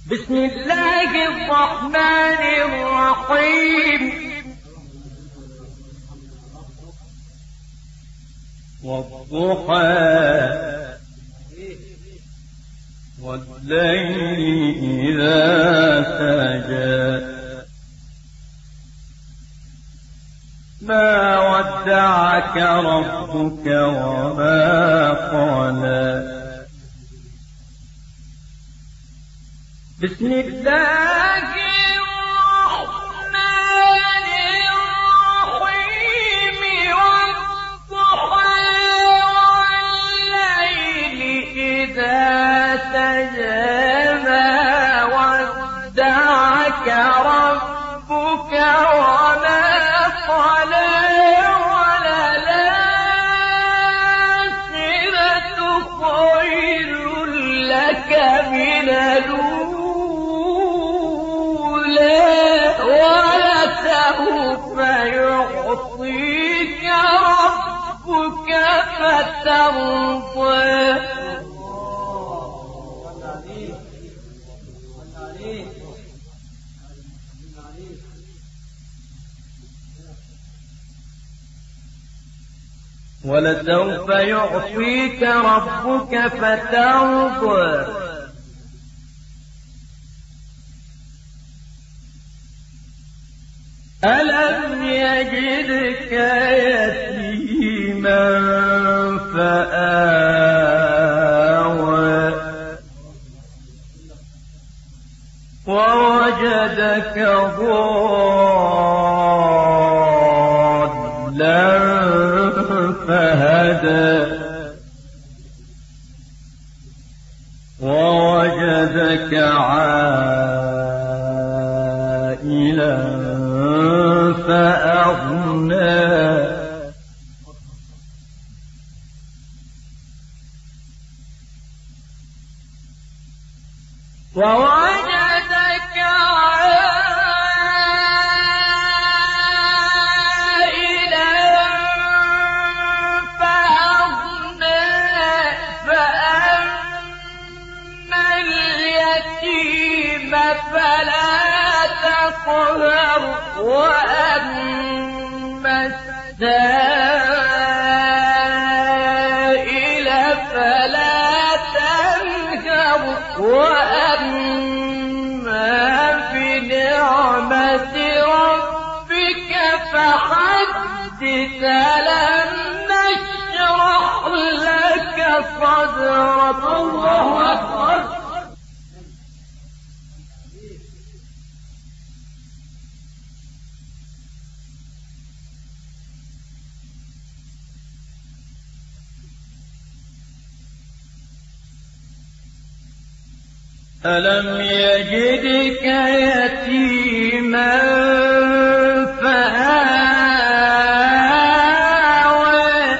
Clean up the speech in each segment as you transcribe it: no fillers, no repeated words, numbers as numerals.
بسم الله الرحمن الرحيم. والضحى والليل إذا سجى ما ودعك ربك وما قلى. بسم الله الرحمن الرحيم. والضحى والليل إذا سجى ما ودعك ربك وما قلى. وللآخرة خير لك من ولسوف يعطيك ربك فترضى. ولسوف يعطيك ربك فترضى. ألم يجدك يتيما فآوى ووجدك ضالا فهدى ووجدك عائلا فأغنى ووجدك عائلا فأغنى فأما اليتيم فلا تقهر وأما السائل فلا تنهر وأما بنعمة ربك فحدث. ألم نشرح لك صدرك. الله أكبر. ألم يجدك يتيما فآوى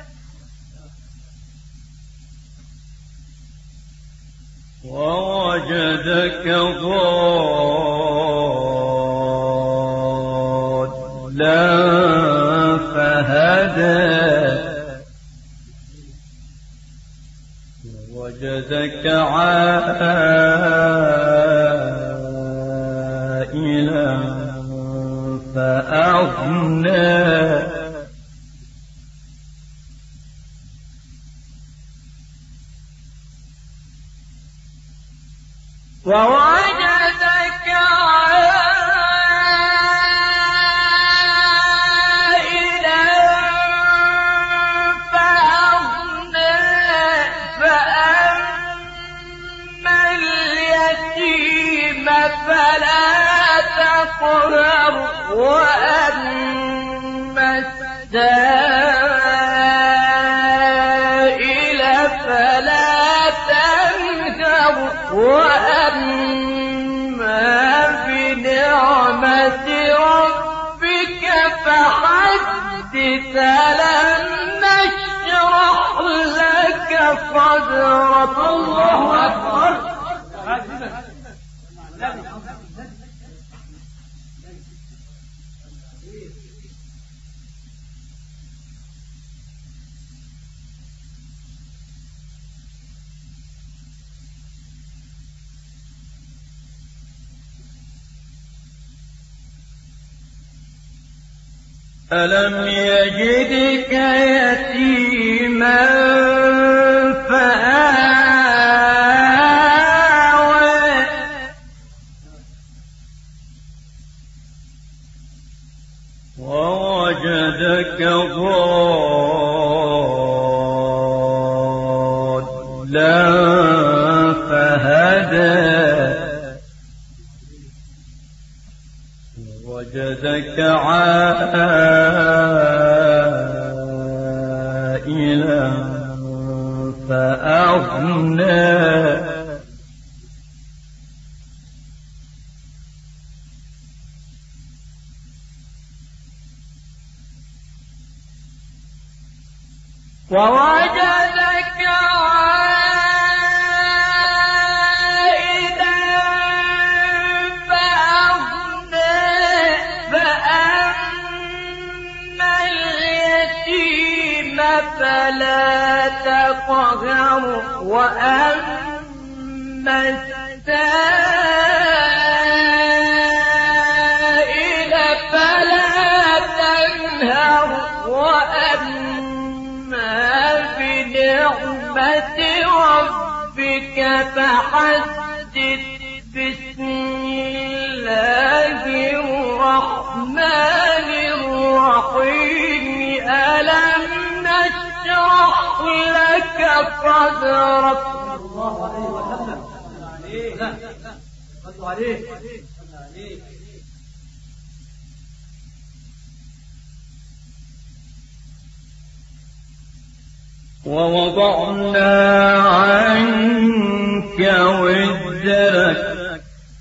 ووجدك ضالا فهدى ووجدك عائلا فأغنى ووجدك عائلا فأغنى فأما اليتيم فلا تقهر وأما السائل فلا تنهر وأما بنعمة ربك فحدث. ألم نشرح لك صدرك. الله أكبر. ألم يجدك يتيما فآوى ووجدك ضالا فهدى ووجدك عائلا فأغنى ووجدك عائلا فأغنى فأما اليتيم فلا تقهر وأما السائل فلا تنهر بنعمة ربك فحدث بسم الله الرحمن الرحيم ألم نشرح لك صدرك الله عليه ووضعنا عنك وزرك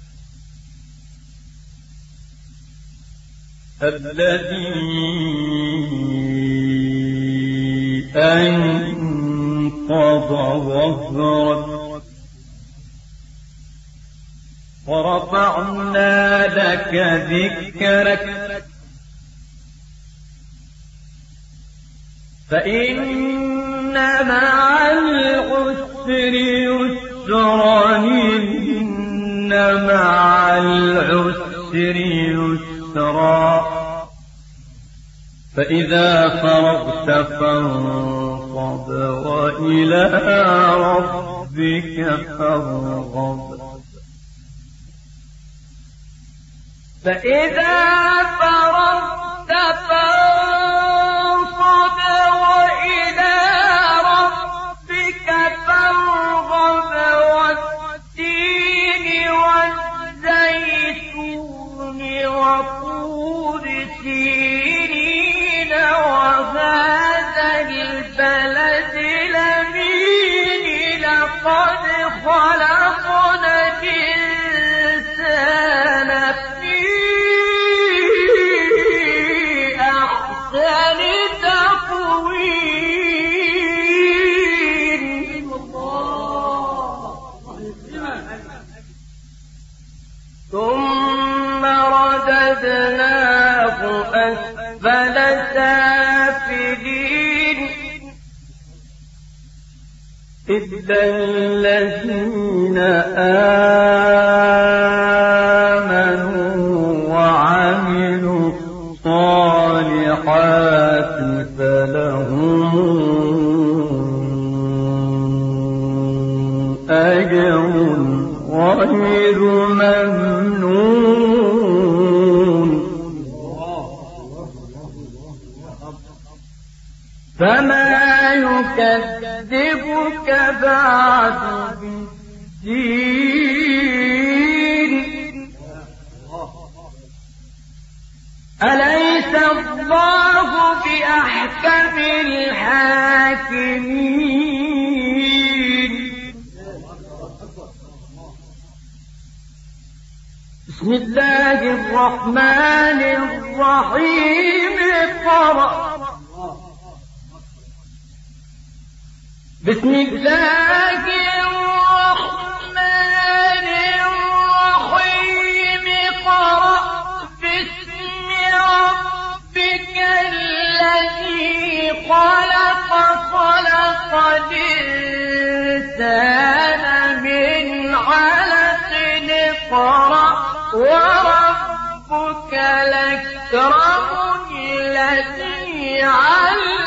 الذي أنقض ظهرك ورفعنا لك ذكرك فإن مع العسر يسرا إن مع العسر يسرا فإذا فرغت فانصب وإلى ربك فارغب فإذا فرغت فانصب وإلى ربك فارغب والتين والزيتون وطور سينين وهذا البلد الأمين لقد خلقنا الإنسان في أحسن تقويم ثم رددناه أسفل سافلين إلا الذين آمنوا وعملوا الصالحات فلهم أجر غير ممنون فما يكذبك بعد بالدين أليس الله بأحكم الحاكمين بسم الله الرحمن الرحيم اقرأ بسم الله الرحمن الرحيم اقرأ باسم ربك الذي خلق خلق الإنسان من علق اقرأ وربك الأكرم التي علمت